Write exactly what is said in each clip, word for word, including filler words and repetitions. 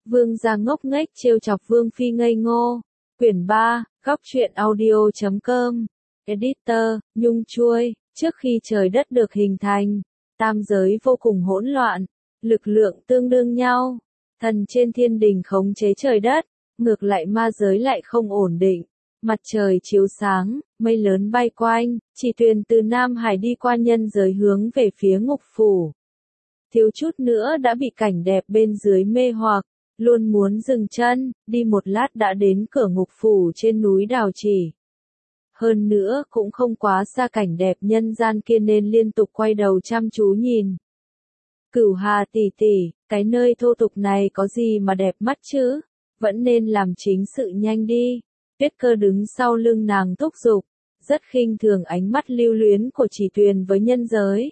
Vương gia ngốc nghếch trêu chọc Vương phi ngây ngô. Quyển ba, góc truyện audio chấm com. Editor, Nhung Chuôi. Trước khi trời đất được hình thành, tam giới vô cùng hỗn loạn, lực lượng tương đương nhau. Thần trên thiên đình khống chế trời đất, ngược lại ma giới lại không ổn định. Mặt trời chiếu sáng, mây lớn bay quanh, chỉ thuyền từ Nam Hải đi qua nhân giới hướng về phía ngục phủ. Thiếu chút nữa đã bị cảnh đẹp bên dưới mê hoặc, luôn muốn dừng chân, đi một lát đã đến cửa ngục phủ trên núi Đào Chỉ. Hơn nữa cũng không quá xa cảnh đẹp nhân gian kia nên liên tục quay đầu chăm chú nhìn. Cửu Hà tỷ tỷ, cái nơi thô tục này có gì mà đẹp mắt chứ? Vẫn nên làm chính sự nhanh đi. Tuyết Cơ đứng sau lưng nàng thúc giục, rất khinh thường ánh mắt lưu luyến của Chỉ Tuyền với nhân giới.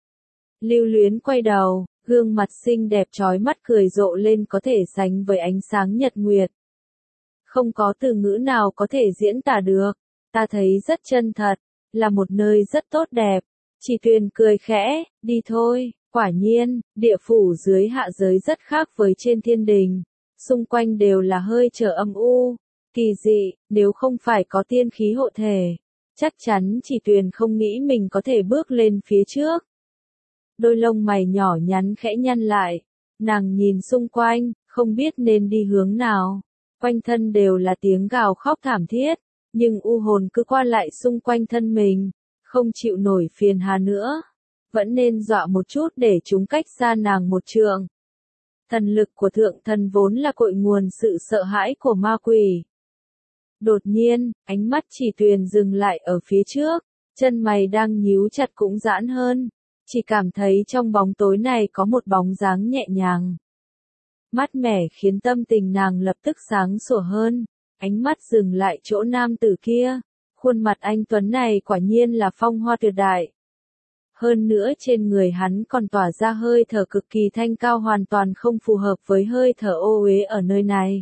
Lưu luyến quay đầu, gương mặt xinh đẹp chói mắt cười rộ lên có thể sánh với ánh sáng nhật nguyệt. Không có từ ngữ nào có thể diễn tả được, ta thấy rất chân thật, là một nơi rất tốt đẹp. Chỉ Tuyền cười khẽ, đi thôi. Quả nhiên, địa phủ dưới hạ giới rất khác với trên thiên đình, xung quanh đều là hơi trở âm u, kỳ dị, nếu không phải có tiên khí hộ thể, chắc chắn Chỉ Tuyền không nghĩ mình có thể bước lên phía trước. Đôi lông mày nhỏ nhắn khẽ nhăn lại, nàng nhìn xung quanh, không biết nên đi hướng nào, quanh thân đều là tiếng gào khóc thảm thiết, nhưng u hồn cứ qua lại xung quanh thân mình, không chịu nổi phiền hà nữa. Vẫn nên dọa một chút để chúng cách xa nàng một trượng. Thần lực của thượng thần vốn là cội nguồn sự sợ hãi của ma quỷ. Đột nhiên, ánh mắt Chỉ Tuyền dừng lại ở phía trước, chân mày đang nhíu chặt cũng giãn hơn, chỉ cảm thấy trong bóng tối này có một bóng dáng nhẹ nhàng. Mát mẻ khiến tâm tình nàng lập tức sáng sủa hơn, ánh mắt dừng lại chỗ nam tử kia, khuôn mặt anh tuấn này quả nhiên là phong hoa tuyệt đại. Hơn nữa trên người hắn còn tỏa ra hơi thở cực kỳ thanh cao hoàn toàn không phù hợp với hơi thở ô uế ở nơi này.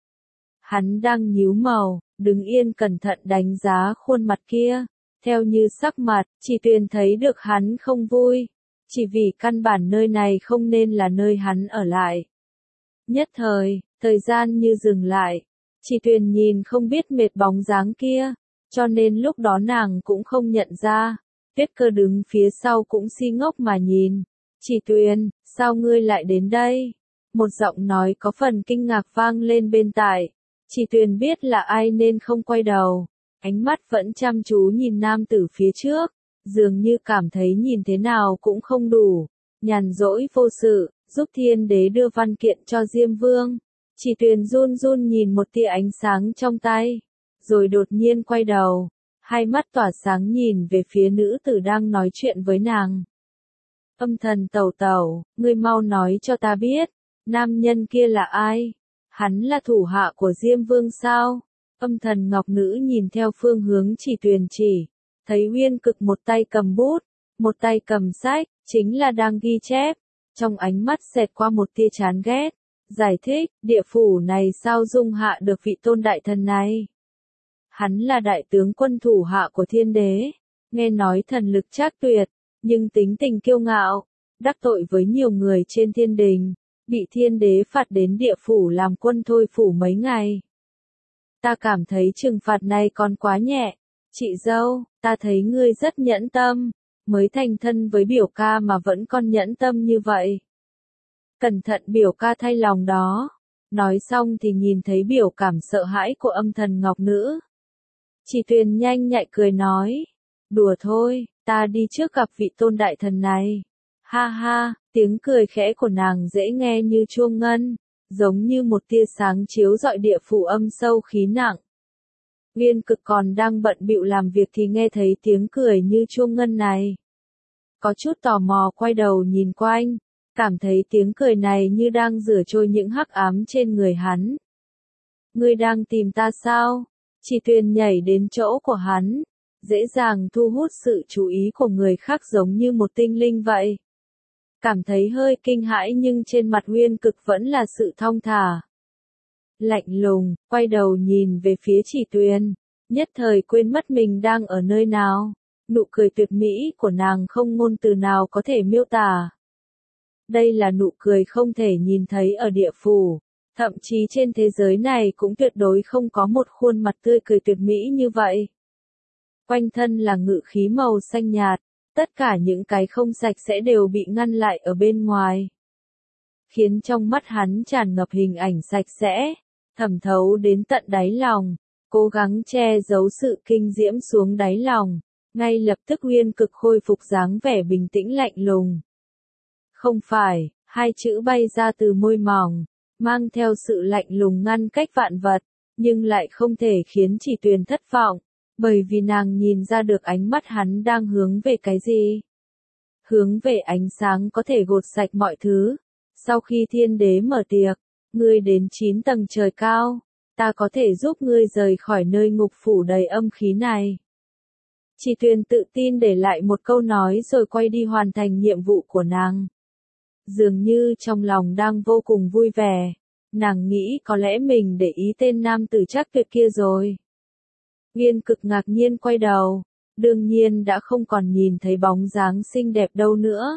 Hắn đang nhíu mày, đứng yên cẩn thận đánh giá khuôn mặt kia, theo như sắc mặt, Chỉ Tuyền thấy được hắn không vui, chỉ vì căn bản nơi này không nên là nơi hắn ở lại. Nhất thời, thời gian như dừng lại, Chỉ Tuyền nhìn không biết mệt bóng dáng kia, cho nên lúc đó nàng cũng không nhận ra. Tuyết Cơ đứng phía sau cũng si ngốc mà nhìn. Chỉ Tuyền, sao ngươi lại đến đây? Một giọng nói có phần kinh ngạc vang lên bên tai. Chỉ Tuyền biết là ai nên không quay đầu. Ánh mắt vẫn chăm chú nhìn nam tử phía trước. Dường như cảm thấy nhìn thế nào cũng không đủ. Nhàn rỗi vô sự, giúp thiên đế đưa văn kiện cho Diêm Vương. Chỉ Tuyền run run nhìn một tia ánh sáng trong tay. Rồi đột nhiên quay đầu. Hai mắt tỏa sáng nhìn về phía nữ tử đang nói chuyện với nàng. Âm thần tẩu tẩu, ngươi mau nói cho ta biết, nam nhân kia là ai? Hắn là thủ hạ của Diêm Vương sao? Âm thần ngọc nữ nhìn theo phương hướng Chỉ Tuyền chỉ, thấy Uyên Cực một tay cầm bút, một tay cầm sách, chính là đang ghi chép. Trong ánh mắt xẹt qua một tia chán ghét, giải thích, địa phủ này sao dung hạ được vị tôn đại thần này? Hắn là đại tướng quân thủ hạ của thiên đế, nghe nói thần lực trác tuyệt, nhưng tính tình kiêu ngạo, đắc tội với nhiều người trên thiên đình, bị thiên đế phạt đến địa phủ làm quân thôi phủ mấy ngày. Ta cảm thấy trừng phạt này còn quá nhẹ, chị dâu, ta thấy ngươi rất nhẫn tâm, mới thành thân với biểu ca mà vẫn còn nhẫn tâm như vậy. Cẩn thận biểu ca thay lòng đó, nói xong thì nhìn thấy biểu cảm sợ hãi của âm thần ngọc nữ. Chỉ Tuyền nhanh nhạy cười nói, đùa thôi, ta đi trước gặp vị tôn đại thần này. Ha ha, tiếng cười khẽ của nàng dễ nghe như chuông ngân, giống như một tia sáng chiếu rọi địa phủ âm sâu khí nặng. Uyên Cực còn đang bận bịu làm việc thì nghe thấy tiếng cười như chuông ngân này. Có chút tò mò quay đầu nhìn quanh, cảm thấy tiếng cười này như đang rửa trôi những hắc ám trên người hắn. Ngươi đang tìm ta sao? Chỉ Tuyền nhảy đến chỗ của hắn, dễ dàng thu hút sự chú ý của người khác giống như một tinh linh vậy. Cảm thấy hơi kinh hãi nhưng trên mặt Uyên Cực vẫn là sự thong thả. Lạnh lùng, quay đầu nhìn về phía Chỉ Tuyền, nhất thời quên mất mình đang ở nơi nào. Nụ cười tuyệt mỹ của nàng không ngôn từ nào có thể miêu tả. Đây là nụ cười không thể nhìn thấy ở địa phủ, Thậm chí trên thế giới này cũng tuyệt đối không có một khuôn mặt tươi cười tuyệt mỹ như vậy. Quanh thân là ngự khí màu xanh nhạt, tất cả những cái không sạch sẽ đều bị ngăn lại ở bên ngoài. Khiến trong mắt hắn tràn ngập hình ảnh sạch sẽ, thẩm thấu đến tận đáy lòng, cố gắng che giấu sự kinh diễm xuống đáy lòng, ngay lập tức Uyên Cực khôi phục dáng vẻ bình tĩnh lạnh lùng. Không phải, hai chữ bay ra từ môi mỏng, mang theo sự lạnh lùng ngăn cách vạn vật, nhưng lại không thể khiến Chỉ Tuyền thất vọng, bởi vì nàng nhìn ra được ánh mắt hắn đang hướng về cái gì. Hướng về ánh sáng có thể gột sạch mọi thứ. Sau khi thiên đế mở tiệc, ngươi đến chín tầng trời cao, ta có thể giúp ngươi rời khỏi nơi ngục phủ đầy âm khí này. Chỉ Tuyền tự tin để lại một câu nói rồi quay đi hoàn thành nhiệm vụ của nàng. Dường như trong lòng đang vô cùng vui vẻ, nàng nghĩ có lẽ mình để ý tên nam tử chắc tuyệt kia rồi. Uyên Cực ngạc nhiên quay đầu, đương nhiên đã không còn nhìn thấy bóng dáng xinh đẹp đâu nữa.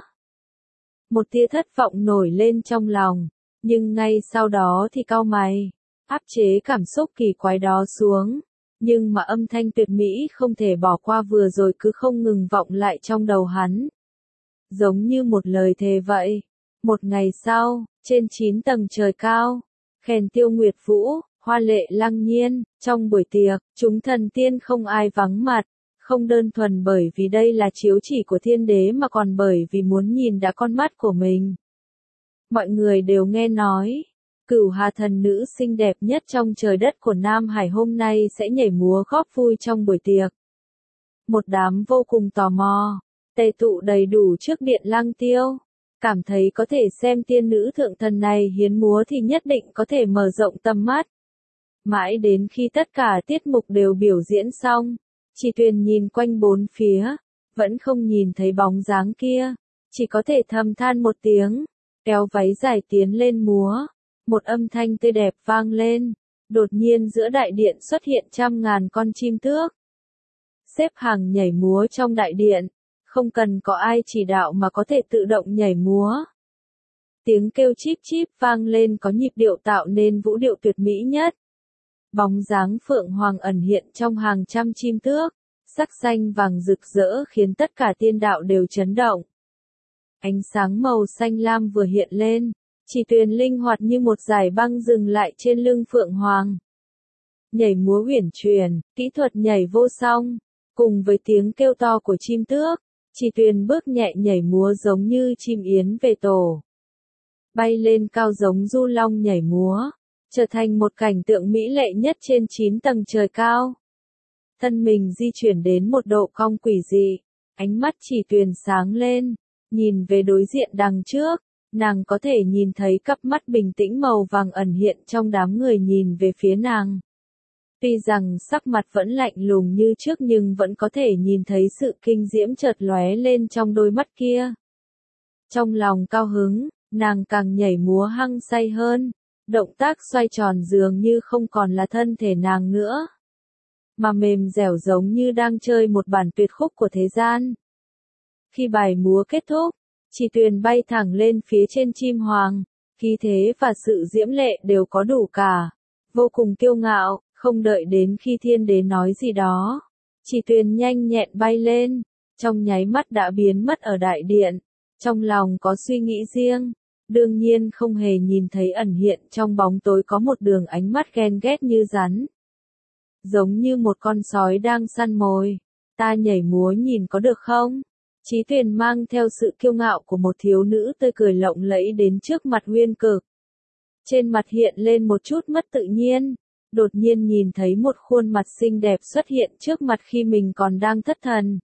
Một tia thất vọng nổi lên trong lòng, nhưng ngay sau đó thì cau mày, áp chế cảm xúc kỳ quái đó xuống, nhưng mà âm thanh tuyệt mỹ không thể bỏ qua vừa rồi cứ không ngừng vọng lại trong đầu hắn. Giống như một lời thề vậy. Một ngày sau, trên chín tầng trời cao, khen Tiêu Nguyệt Vũ, hoa lệ lăng nhiên, trong buổi tiệc, chúng thần tiên không ai vắng mặt. Không đơn thuần bởi vì đây là chiếu chỉ của thiên đế mà còn bởi vì muốn nhìn đã con mắt của mình. Mọi người đều nghe nói, Cửu Hà thần nữ xinh đẹp nhất trong trời đất của Nam Hải hôm nay sẽ nhảy múa góp vui trong buổi tiệc. Một đám vô cùng tò mò, tề tụ đầy đủ trước điện Lăng Tiêu, cảm thấy có thể xem tiên nữ thượng thần này hiến múa thì nhất định có thể mở rộng tầm mắt. Mãi đến khi tất cả tiết mục đều biểu diễn xong, Chỉ Tuyền nhìn quanh bốn phía, vẫn không nhìn thấy bóng dáng kia, chỉ có thể thầm than một tiếng, kéo váy dài tiến lên múa, một âm thanh tươi đẹp vang lên, đột nhiên giữa đại điện xuất hiện trăm ngàn con chim tước. Xếp hàng nhảy múa trong đại điện, không cần có ai chỉ đạo mà có thể tự động nhảy múa. Tiếng kêu chíp chíp vang lên có nhịp điệu tạo nên vũ điệu tuyệt mỹ nhất. Bóng dáng Phượng Hoàng ẩn hiện trong hàng trăm chim tước, sắc xanh vàng rực rỡ khiến tất cả tiên đạo đều chấn động. Ánh sáng màu xanh lam vừa hiện lên, Chỉ Tuyền linh hoạt như một dải băng dừng lại trên lưng Phượng Hoàng. Nhảy múa uyển chuyển, kỹ thuật nhảy vô song, cùng với tiếng kêu to của chim tước, Chỉ Tuyền bước nhẹ nhảy múa giống như chim yến về tổ. Bay lên cao giống du long nhảy múa, trở thành một cảnh tượng mỹ lệ nhất trên chín tầng trời cao. Thân mình di chuyển đến một độ cong quỷ dị, ánh mắt Chỉ Tuyền sáng lên, nhìn về đối diện đằng trước, nàng có thể nhìn thấy cặp mắt bình tĩnh màu vàng ẩn hiện trong đám người nhìn về phía nàng. Tuy rằng sắc mặt vẫn lạnh lùng như trước nhưng vẫn có thể nhìn thấy sự kinh diễm chợt lóe lên trong đôi mắt kia. Trong lòng cao hứng, nàng càng nhảy múa hăng say hơn, động tác xoay tròn dường như không còn là thân thể nàng nữa, mà mềm dẻo giống như đang chơi một bản tuyệt khúc của thế gian. Khi bài múa kết thúc, Chỉ Tuyền bay thẳng lên phía trên chim hoàng, khí thế và sự diễm lệ đều có đủ cả, vô cùng kiêu ngạo, không đợi đến khi thiên đế nói gì đó. Chỉ Tuyền nhanh nhẹn bay lên, trong nháy mắt đã biến mất ở đại điện, trong lòng có suy nghĩ riêng, đương nhiên không hề nhìn thấy ẩn hiện trong bóng tối có một đường ánh mắt ghen ghét như rắn. Giống như một con sói đang săn mồi, ta nhảy múa nhìn có được không? Chí Tuyền mang theo sự kiêu ngạo của một thiếu nữ tươi cười lộng lẫy đến trước mặt Uyên Cực. Trên mặt hiện lên một chút mất tự nhiên, đột nhiên nhìn thấy một khuôn mặt xinh đẹp xuất hiện trước mặt khi mình còn đang thất thần.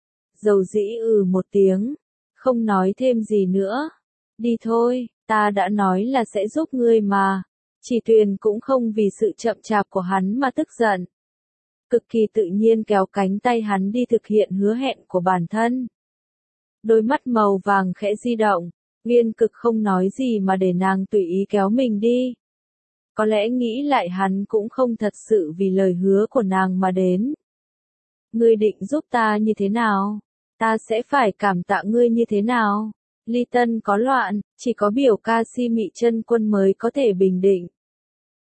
Dầu dĩ ừ một tiếng, không nói thêm gì nữa. Đi thôi, ta đã nói là sẽ giúp ngươi mà. Chỉ Tuyền cũng không vì sự chậm chạp của hắn mà tức giận. Cực kỳ tự nhiên kéo cánh tay hắn đi thực hiện hứa hẹn của bản thân. Đôi mắt màu vàng khẽ di động, Uyên Cực không nói gì mà để nàng tùy ý kéo mình đi. Có lẽ nghĩ lại hắn cũng không thật sự vì lời hứa của nàng mà đến. Ngươi định giúp ta như thế nào? Ta sẽ phải cảm tạ ngươi như thế nào? Ly Tân có loạn, chỉ có biểu ca Si Mị Chân Quân mới có thể bình định.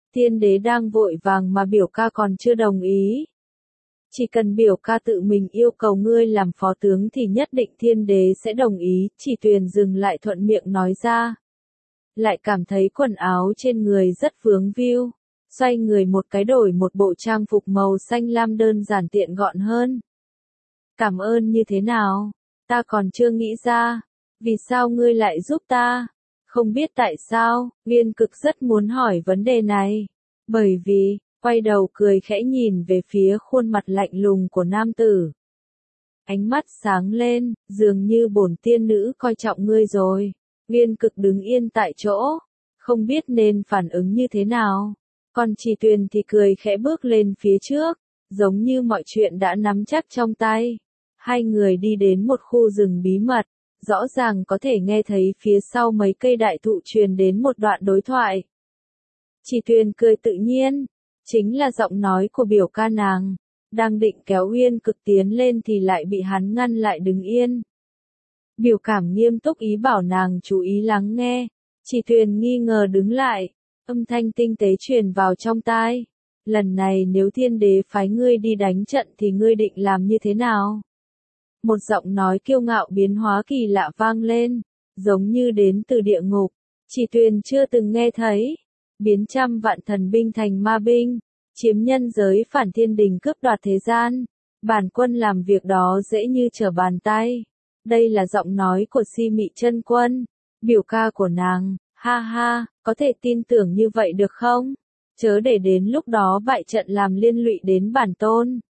Thiên đế đang vội vàng mà biểu ca còn chưa đồng ý. Chỉ cần biểu ca tự mình yêu cầu ngươi làm phó tướng thì nhất định thiên đế sẽ đồng ý, Chỉ Tuyền dừng lại thuận miệng nói ra. Lại cảm thấy quần áo trên người rất vướng víu, xoay người một cái đổi một bộ trang phục màu xanh lam đơn giản tiện gọn hơn. Cảm ơn như thế nào? Ta còn chưa nghĩ ra. Vì sao ngươi lại giúp ta? Không biết tại sao, Viên Cực rất muốn hỏi vấn đề này. Bởi vì, quay đầu cười khẽ nhìn về phía khuôn mặt lạnh lùng của nam tử. Ánh mắt sáng lên, dường như bổn tiên nữ coi trọng ngươi rồi. Viên Cực đứng yên tại chỗ, không biết nên phản ứng như thế nào. Còn Chỉ Tuyền thì cười khẽ bước lên phía trước, giống như mọi chuyện đã nắm chắc trong tay. Hai người đi đến một khu rừng bí mật, rõ ràng có thể nghe thấy phía sau mấy cây đại thụ truyền đến một đoạn đối thoại. Chỉ Tuyền cười tự nhiên, chính là giọng nói của biểu ca nàng, đang định kéo Uyên Cực tiến lên thì lại bị hắn ngăn lại đứng yên. Biểu cảm nghiêm túc ý bảo nàng chú ý lắng nghe, Chỉ Tuyền nghi ngờ đứng lại, âm thanh tinh tế truyền vào trong tai. Lần này nếu thiên đế phái ngươi đi đánh trận thì ngươi định làm như thế nào? Một giọng nói kiêu ngạo biến hóa kỳ lạ vang lên, giống như đến từ địa ngục, Chỉ Tuyền chưa từng nghe thấy. Biến trăm vạn thần binh thành ma binh, chiếm nhân giới phản thiên đình cướp đoạt thế gian. Bản quân làm việc đó dễ như trở bàn tay. Đây là giọng nói của Si Mị Chân Quân, biểu ca của nàng, ha ha, có thể tin tưởng như vậy được không? Chớ để đến lúc đó bại trận làm liên lụy đến bản tôn.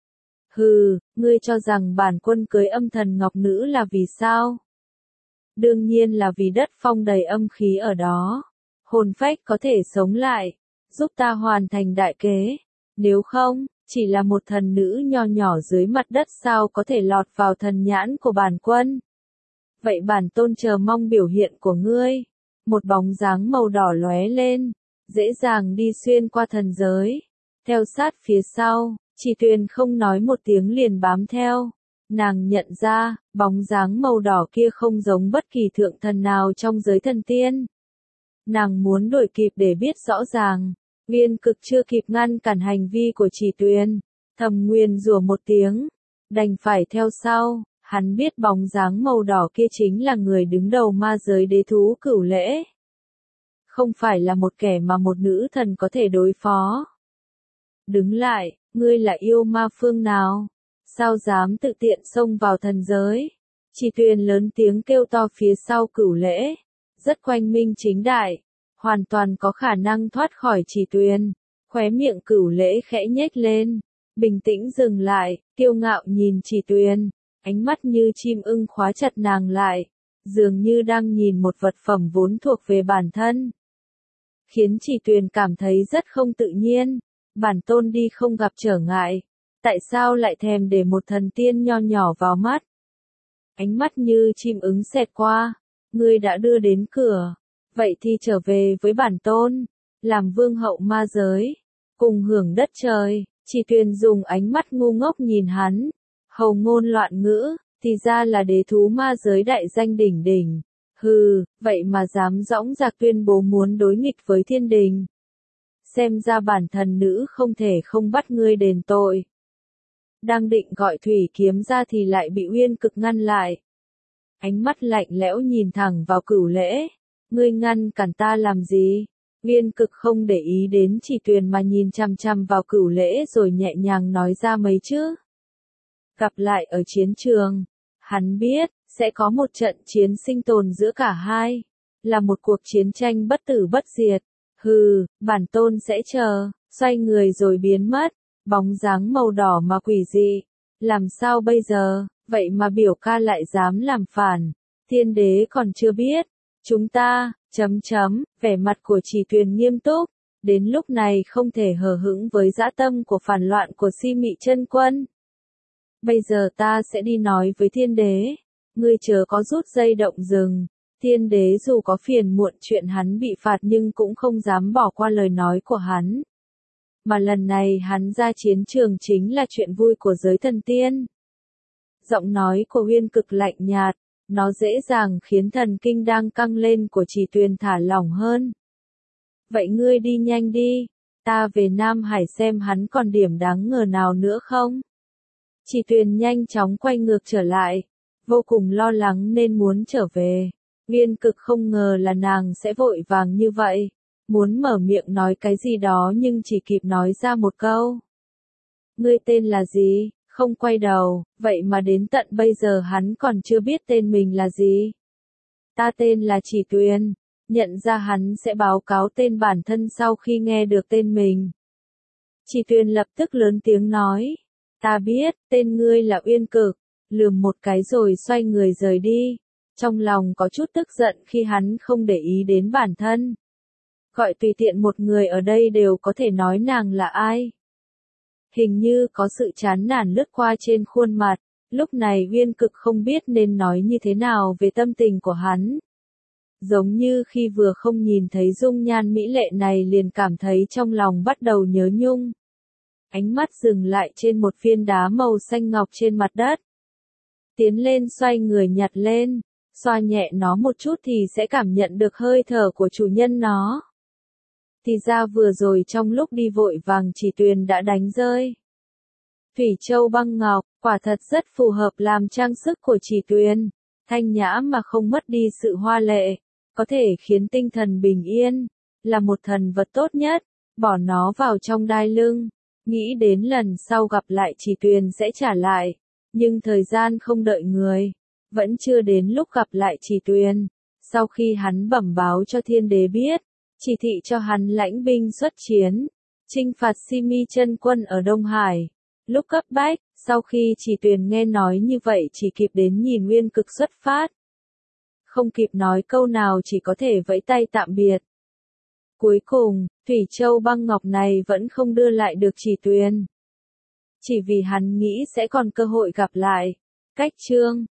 Hừ, ngươi cho rằng bản quân cưới âm thần ngọc nữ là vì sao? Đương nhiên là vì đất phong đầy âm khí ở đó. Hồn phách có thể sống lại, giúp ta hoàn thành đại kế. Nếu không, chỉ là một thần nữ nho nhỏ dưới mặt đất sao có thể lọt vào thần nhãn của bản quân. Vậy bản tôn chờ mong biểu hiện của ngươi. Một bóng dáng màu đỏ lóe lên, dễ dàng đi xuyên qua thần giới. Theo sát phía sau, Chỉ Tuyền không nói một tiếng liền bám theo. Nàng nhận ra, bóng dáng màu đỏ kia không giống bất kỳ thượng thần nào trong giới thần tiên. Nàng muốn đuổi kịp để biết rõ ràng. Viên Cực chưa kịp ngăn cản hành vi của Chỉ Tuyền, thầm nguyền rủa một tiếng, đành phải theo sau. Hắn biết bóng dáng màu đỏ kia chính là người đứng đầu ma giới đế thú Cửu Lễ. Không phải là một kẻ mà một nữ thần có thể đối phó. Đứng lại, ngươi là yêu ma phương nào? Sao dám tự tiện xông vào thần giới? Chỉ Tuyền lớn tiếng kêu to phía sau Cửu Lễ. Rất quanh minh chính đại, hoàn toàn có khả năng thoát khỏi Chỉ Tuyền. Khóe miệng Cửu Lễ khẽ nhếch lên, bình tĩnh dừng lại, kiêu ngạo nhìn Chỉ Tuyền, ánh mắt như chim ưng khóa chặt nàng lại, dường như đang nhìn một vật phẩm vốn thuộc về bản thân. Khiến Chỉ Tuyền cảm thấy rất không tự nhiên, bản tôn đi không gặp trở ngại, tại sao lại thèm để một thần tiên nho nhỏ vào mắt? Ánh mắt như chim ưng xẹt qua. Ngươi đã đưa đến cửa, vậy thì trở về với bản tôn, làm vương hậu ma giới, cùng hưởng đất trời. Chỉ Tuyền dùng ánh mắt ngu ngốc nhìn hắn, hầu ngôn loạn ngữ, thì ra là đế thú ma giới đại danh đỉnh đỉnh. Hừ, vậy mà dám dõng dạc tuyên bố muốn đối nghịch với thiên đình. Xem ra bản thần nữ không thể không bắt ngươi đền tội. Đang định gọi thủy kiếm ra thì lại bị Uyên Cực ngăn lại. Ánh mắt lạnh lẽo nhìn thẳng vào Cửu Lễ. Ngươi ngăn cản ta làm gì? Uyên Cực không để ý đến Chỉ Tuyền mà nhìn chằm chằm vào Cửu Lễ rồi nhẹ nhàng nói ra mấy chữ. Gặp lại ở chiến trường. Hắn biết, sẽ có một trận chiến sinh tồn giữa cả hai. Là một cuộc chiến tranh bất tử bất diệt. Hừ, bản tôn sẽ chờ. Xoay người rồi biến mất. Bóng dáng màu đỏ mà quỷ dị. Làm sao bây giờ? Vậy mà biểu ca lại dám làm phản. Thiên đế còn chưa biết. Chúng ta, chấm chấm, vẻ mặt của Chỉ Tuyền nghiêm túc. Đến lúc này không thể hờ hững với dã tâm của phản loạn của Si Mị Chân Quân. Bây giờ ta sẽ đi nói với thiên đế. Ngươi chớ có rút dây động rừng. Thiên đế dù có phiền muộn chuyện hắn bị phạt nhưng cũng không dám bỏ qua lời nói của hắn. Mà lần này hắn ra chiến trường chính là chuyện vui của giới thần tiên. Giọng nói của Uyên Cực lạnh nhạt, nó dễ dàng khiến thần kinh đang căng lên của Chỉ Tuyền thả lỏng hơn. Vậy ngươi đi nhanh đi, ta về Nam Hải xem hắn còn điểm đáng ngờ nào nữa không. Chỉ Tuyền nhanh chóng quay ngược trở lại, vô cùng lo lắng nên muốn trở về. Uyên Cực không ngờ là nàng sẽ vội vàng như vậy, muốn mở miệng nói cái gì đó nhưng chỉ kịp nói ra một câu. Ngươi tên là gì? Không quay đầu, vậy mà đến tận bây giờ hắn còn chưa biết tên mình là gì. Ta tên là Chỉ Tuyền, nhận ra hắn sẽ báo cáo tên bản thân sau khi nghe được tên mình. Chỉ Tuyền lập tức lớn tiếng nói, ta biết, tên ngươi là Uyên Cực, lườm một cái rồi xoay người rời đi, trong lòng có chút tức giận khi hắn không để ý đến bản thân. Gọi tùy tiện một người ở đây đều có thể nói nàng là ai. Hình như có sự chán nản lướt qua trên khuôn mặt, lúc này Uyên Cực không biết nên nói như thế nào về tâm tình của hắn. Giống như khi vừa không nhìn thấy dung nhan mỹ lệ này liền cảm thấy trong lòng bắt đầu nhớ nhung. Ánh mắt dừng lại trên một viên đá màu xanh ngọc trên mặt đất. Tiến lên xoay người nhặt lên, xoa nhẹ nó một chút thì sẽ cảm nhận được hơi thở của chủ nhân nó. Thì ra vừa rồi trong lúc đi vội vàng Chỉ Tuyền đã đánh rơi. Thủy châu băng ngọc, quả thật rất phù hợp làm trang sức của Chỉ Tuyền, thanh nhã mà không mất đi sự hoa lệ, có thể khiến tinh thần bình yên, là một thần vật tốt nhất, bỏ nó vào trong đai lưng, nghĩ đến lần sau gặp lại Chỉ Tuyền sẽ trả lại, nhưng thời gian không đợi người, vẫn chưa đến lúc gặp lại Chỉ Tuyền. Sau khi hắn bẩm báo cho thiên đế biết, chỉ thị cho hắn lãnh binh xuất chiến, chinh phạt Simi chân quân ở Đông Hải. Lúc cấp bách, sau khi Chỉ Tuyền nghe nói như vậy chỉ kịp đến nhìn Uyên Cực xuất phát. Không kịp nói câu nào chỉ có thể vẫy tay tạm biệt. Cuối cùng, Thủy Châu băng ngọc này vẫn không đưa lại được Chỉ Tuyền. Chỉ vì hắn nghĩ sẽ còn cơ hội gặp lại. Cách chương